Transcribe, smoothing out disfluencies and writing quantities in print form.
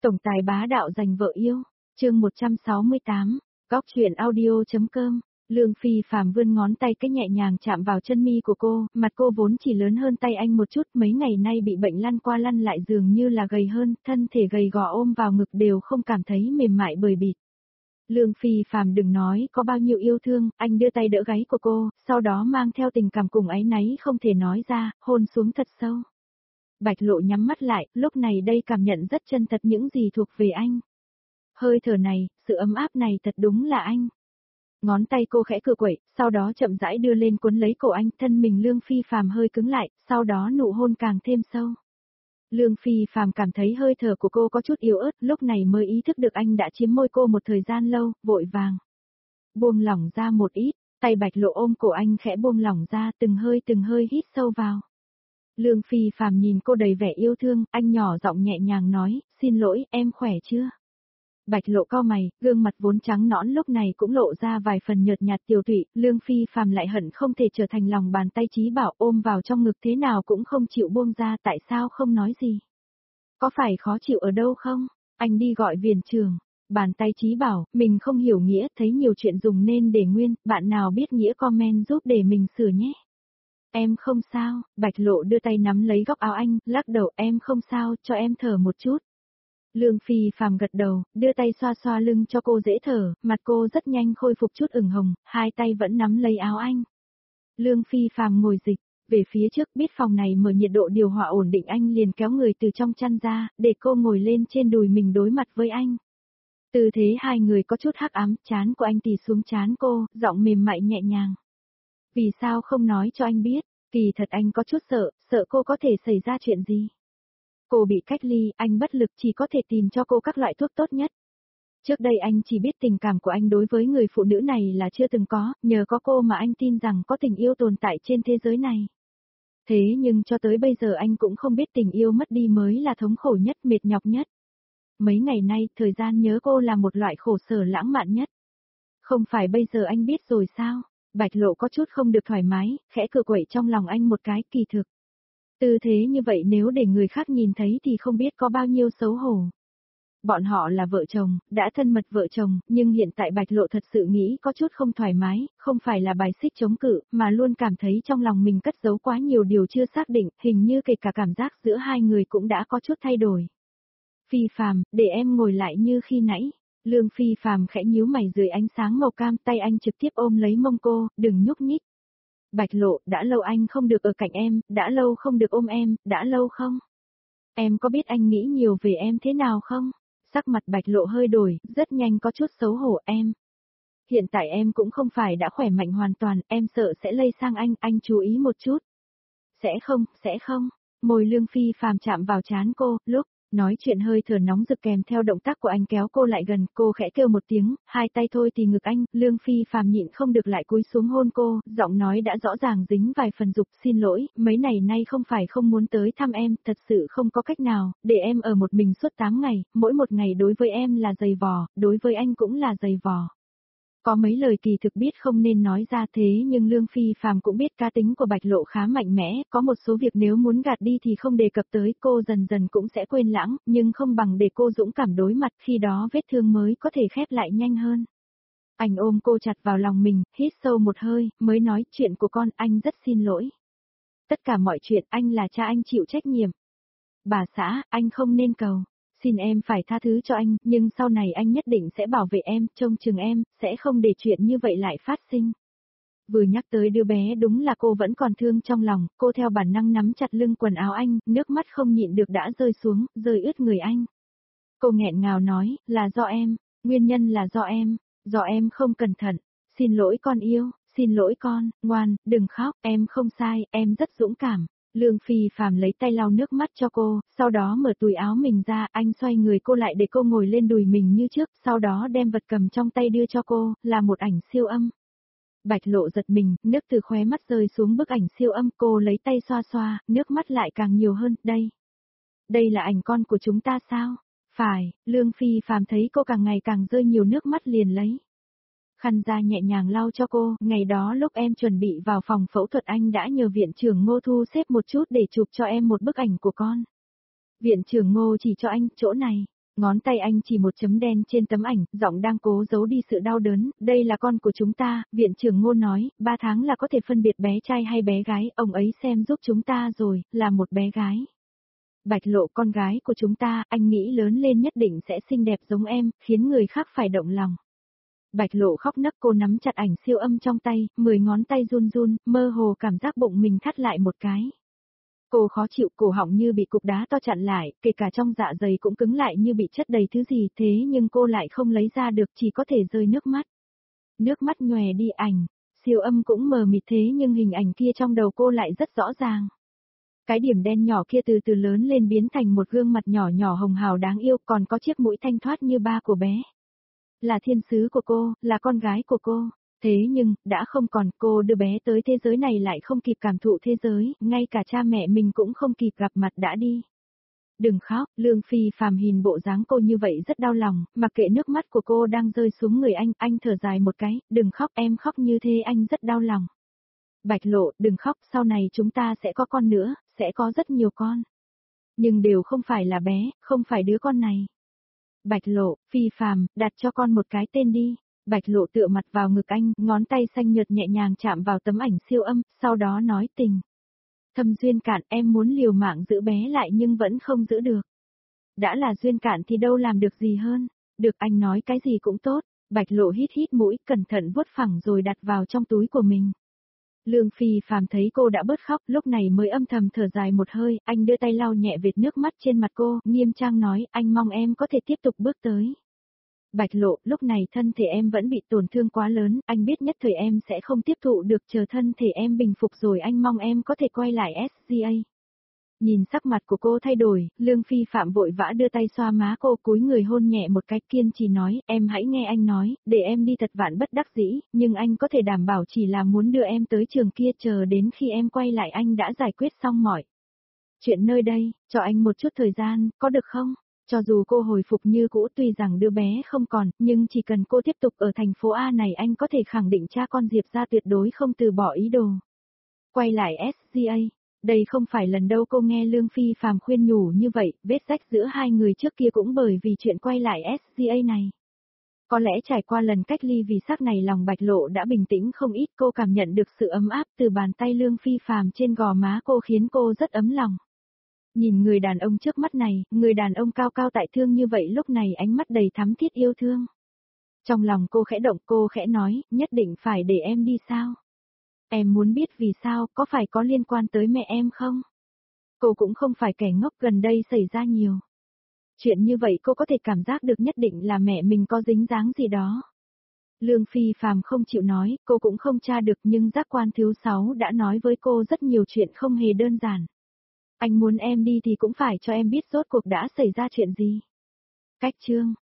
Tổng tài bá đạo giành vợ yêu, chương 168, góc truyện audio.com. Lương Phi Phàm vươn ngón tay cái nhẹ nhàng chạm vào chân mi của cô, mặt cô vốn chỉ lớn hơn tay anh một chút, mấy ngày nay bị bệnh lăn qua lăn lại dường như là gầy hơn, thân thể gầy gò ôm vào ngực đều không cảm thấy mềm mại bời bịt. Lương Phi Phàm đừng nói có bao nhiêu yêu thương, anh đưa tay đỡ gáy của cô, sau đó mang theo tình cảm cùng áy náy không thể nói ra, hôn xuống thật sâu. Bạch Lộ nhắm mắt lại, lúc này đây cảm nhận rất chân thật những gì thuộc về anh. Hơi thở này, sự ấm áp này thật đúng là anh. Ngón tay cô khẽ cựa quậy, sau đó chậm rãi đưa lên cuốn lấy cổ anh, thân mình Lương Phi Phàm hơi cứng lại, sau đó nụ hôn càng thêm sâu. Lương Phi Phàm cảm thấy hơi thở của cô có chút yếu ớt, lúc này mới ý thức được anh đã chiếm môi cô một thời gian lâu, vội vàng buông lỏng ra một ít, tay Bạch Lộ ôm cổ anh khẽ buông lỏng ra, từng hơi hít sâu vào. Lương Phi Phàm nhìn cô đầy vẻ yêu thương, anh nhỏ giọng nhẹ nhàng nói, xin lỗi, em khỏe chưa? Bạch Lộ cau mày, gương mặt vốn trắng nõn lúc này cũng lộ ra vài phần nhợt nhạt tiều tụy, Lương Phi Phàm lại hận không thể trở thành lòng bàn tay Chí Bảo ôm vào trong ngực thế nào cũng không chịu buông ra, tại sao không nói gì? Có phải khó chịu ở đâu không? Anh đi gọi viện trưởng. Bàn tay Chí Bảo, mình không hiểu nghĩa, thấy nhiều chuyện dùng nên để nguyên, bạn nào biết nghĩa comment giúp để mình sửa nhé. Em không sao, Bạch Lộ đưa tay nắm lấy góc áo anh, lắc đầu, em không sao, cho em thở một chút. Lương Phi Phàm gật đầu, đưa tay xoa xoa lưng cho cô dễ thở, mặt cô rất nhanh khôi phục chút ửng hồng, hai tay vẫn nắm lấy áo anh. Lương Phi Phàm ngồi dịch về phía trước, biết phòng này mở nhiệt độ điều hòa ổn định, anh liền kéo người từ trong chăn ra, để cô ngồi lên trên đùi mình đối mặt với anh. Tư thế hai người có chút hắc ám, trán của anh tì xuống trán cô, giọng mềm mại nhẹ nhàng. Vì sao không nói cho anh biết? Kỳ thật anh có chút sợ cô có thể xảy ra chuyện gì. Cô bị cách ly, anh bất lực chỉ có thể tìm cho cô các loại thuốc tốt nhất. Trước đây anh chỉ biết tình cảm của anh đối với người phụ nữ này là chưa từng có, nhờ có cô mà anh tin rằng có tình yêu tồn tại trên thế giới này. Thế nhưng cho tới bây giờ anh cũng không biết tình yêu mất đi mới là thống khổ nhất, mệt nhọc nhất. Mấy ngày nay, thời gian nhớ cô là một loại khổ sở lãng mạn nhất. Không phải bây giờ anh biết rồi sao? Bạch Lộ có chút không được thoải mái, khẽ cựa quậy trong lòng anh một cái, kỳ thực. Tư thế như vậy nếu để người khác nhìn thấy thì không biết có bao nhiêu xấu hổ. Bọn họ là vợ chồng, đã thân mật vợ chồng, nhưng hiện tại Bạch Lộ thật sự nghĩ có chút không thoải mái, không phải là bài xích chống cự, mà luôn cảm thấy trong lòng mình cất giấu quá nhiều điều chưa xác định, hình như kể cả cảm giác giữa hai người cũng đã có chút thay đổi. Phi Phàm, để em ngồi lại như khi nãy. Lương Phi Phàm khẽ nhíu mày dưới ánh sáng màu cam, tay anh trực tiếp ôm lấy mông cô, đừng nhúc nhích. Bạch Lộ, đã lâu anh không được ở cạnh em, đã lâu không được ôm em, đã lâu không? Em có biết anh nghĩ nhiều về em thế nào không? Sắc mặt Bạch Lộ hơi đổi, rất nhanh có chút xấu hổ em. Hiện tại em cũng không phải đã khỏe mạnh hoàn toàn, em sợ sẽ lây sang anh chú ý một chút. Sẽ không. Môi Lương Phi Phàm chạm vào trán cô, lúc nói chuyện hơi thở nóng rực kèm theo động tác của anh kéo cô lại gần, cô khẽ kêu một tiếng, hai tay thôi thì ngực anh, Lương Phi Phàm nhịn không được lại cúi xuống hôn cô, giọng nói đã rõ ràng dính vài phần dục, xin lỗi, mấy ngày nay không phải không muốn tới thăm em, thật sự không có cách nào, để em ở một mình suốt 8 ngày, mỗi một ngày đối với em là dày vò, đối với anh cũng là dày vò. Có mấy lời kỳ thực biết không nên nói ra thế nhưng Lương Phi Phàm cũng biết cá tính của Bạch Lộ khá mạnh mẽ, có một số việc nếu muốn gạt đi thì không đề cập tới, cô dần dần cũng sẽ quên lãng, nhưng không bằng để cô dũng cảm đối mặt, khi đó vết thương mới có thể khép lại nhanh hơn. Anh ôm cô chặt vào lòng mình, hít sâu một hơi, mới nói chuyện của con, anh rất xin lỗi. Tất cả mọi chuyện anh là cha, anh chịu trách nhiệm. Bà xã, anh không nên cầu. Xin em phải tha thứ cho anh, nhưng sau này anh nhất định sẽ bảo vệ em, trông chừng em, sẽ không để chuyện như vậy lại phát sinh. Vừa nhắc tới đứa bé đúng là cô vẫn còn thương trong lòng, cô theo bản năng nắm chặt lưng quần áo anh, nước mắt không nhịn được đã rơi xuống, rơi ướt người anh. Cô nghẹn ngào nói, là do em, nguyên nhân là do em không cẩn thận, xin lỗi con yêu, xin lỗi con, ngoan, đừng khóc, em không sai, em rất dũng cảm. Lương Phi Phàm lấy tay lau nước mắt cho cô, sau đó mở túi áo mình ra, anh xoay người cô lại để cô ngồi lên đùi mình như trước, sau đó đem vật cầm trong tay đưa cho cô, là một ảnh siêu âm. Bạch Lộ giật mình, nước từ khóe mắt rơi xuống bức ảnh siêu âm, cô lấy tay xoa xoa, nước mắt lại càng nhiều hơn, đây là ảnh con của chúng ta sao? Phải, Lương Phi Phàm thấy cô càng ngày càng rơi nhiều nước mắt liền lấy khăn ra nhẹ nhàng lau cho cô, ngày đó lúc em chuẩn bị vào phòng phẫu thuật anh đã nhờ viện trưởng Ngô thu xếp một chút để chụp cho em một bức ảnh của con. Viện trưởng Ngô chỉ cho anh, chỗ này, Ngón tay anh chỉ một chấm đen trên tấm ảnh, giọng đang cố giấu đi sự đau đớn, đây là con của chúng ta, viện trưởng Ngô nói, 3 tháng là có thể phân biệt bé trai hay bé gái, ông ấy xem giúp chúng ta rồi, là một bé gái. Bạch Lộ, con gái của chúng ta, anh nghĩ lớn lên nhất định sẽ xinh đẹp giống em, khiến người khác phải động lòng. Bạch Lộ khóc nấc, cô nắm chặt ảnh siêu âm trong tay, 10 ngón tay run run, mơ hồ cảm giác bụng mình thắt lại một cái. Cô khó chịu, cổ họng như bị cục đá to chặn lại, kể cả trong dạ dày cũng cứng lại như bị chất đầy thứ gì, thế nhưng cô lại không lấy ra được, chỉ có thể rơi nước mắt. Nước mắt nhòe đi, ảnh, siêu âm cũng mờ mịt thế nhưng hình ảnh kia trong đầu cô lại rất rõ ràng. Cái điểm đen nhỏ kia từ từ lớn lên biến thành một gương mặt nhỏ nhỏ hồng hào đáng yêu, còn có chiếc mũi thanh thoát như ba của bé. Là thiên sứ của cô, là con gái của cô. Thế nhưng, đã không còn, cô đưa bé tới thế giới này lại không kịp cảm thụ thế giới, ngay cả cha mẹ mình cũng không kịp gặp mặt đã đi. Đừng khóc, Lương Phi Phàm nhìn bộ dáng cô như vậy rất đau lòng, mặc kệ nước mắt của cô đang rơi xuống người anh thở dài một cái, đừng khóc, em khóc như thế anh rất đau lòng. Bạch Lộ, đừng khóc, sau này chúng ta sẽ có con nữa, sẽ có rất nhiều con. Nhưng đều không phải là bé, không phải đứa con này. Bạch Lộ, Phi Phàm, đặt cho con một cái tên đi. Bạch Lộ tựa mặt vào ngực anh, ngón tay xanh nhợt nhẹ nhàng chạm vào tấm ảnh siêu âm, sau đó nói tình. Thâm duyên cạn, em muốn liều mạng giữ bé lại nhưng vẫn không giữ được. Đã là duyên cạn thì đâu làm được gì hơn. Được, anh nói cái gì cũng tốt. Bạch Lộ hít hít mũi, cẩn thận vuốt phẳng rồi đặt vào trong túi của mình. Lương Phi Phàm thấy cô đã bớt khóc, lúc này mới âm thầm thở dài một hơi, anh đưa tay lau nhẹ vệt nước mắt trên mặt cô, nghiêm trang nói, anh mong em có thể tiếp tục bước tới. Bạch Lộ, lúc này thân thể em vẫn bị tổn thương quá lớn, anh biết nhất thời em sẽ không tiếp thụ được, chờ thân thể em bình phục rồi anh mong em có thể quay lại SGA. Nhìn sắc mặt của cô thay đổi, Lương Phi Phạm vội vã đưa tay xoa má cô, cúi người hôn nhẹ một cái, kiên trì nói, em hãy nghe anh nói, để em đi thật vạn bất đắc dĩ, nhưng anh có thể đảm bảo chỉ là muốn đưa em tới trường kia, chờ đến khi em quay lại anh đã giải quyết xong mọi chuyện nơi đây, cho anh một chút thời gian, có được không? Cho dù cô hồi phục như cũ, tuy rằng đứa bé không còn, nhưng chỉ cần cô tiếp tục ở thành phố A này anh có thể khẳng định cha con Diệp gia tuyệt đối không từ bỏ ý đồ. Quay lại SGA. Đây không phải lần đầu cô nghe Lương Phi Phàm khuyên nhủ như vậy, vết rách giữa hai người trước kia cũng bởi vì chuyện quay lại SGA này. Có lẽ trải qua lần cách ly vì sắc này lòng Bạch Lộ đã bình tĩnh không ít, cô cảm nhận được sự ấm áp từ bàn tay Lương Phi Phàm trên gò má cô khiến cô rất ấm lòng. Nhìn người đàn ông trước mắt này, người đàn ông cao cao tại thương như vậy lúc này ánh mắt đầy thắm thiết yêu thương. Trong lòng cô khẽ động, cô khẽ nói, nhất định phải để em đi sao? Em muốn biết vì sao, có phải có liên quan tới mẹ em không? Cô cũng không phải kẻ ngốc, gần đây xảy ra nhiều chuyện như vậy, cô có thể cảm giác được nhất định là mẹ mình có dính dáng gì đó. Lương Phi Phàm không chịu nói, cô cũng không tra được, nhưng giác quan thứ 6 đã nói với cô rất nhiều chuyện không hề đơn giản. Anh muốn em đi thì cũng phải cho em biết rốt cuộc đã xảy ra chuyện gì. Cách chương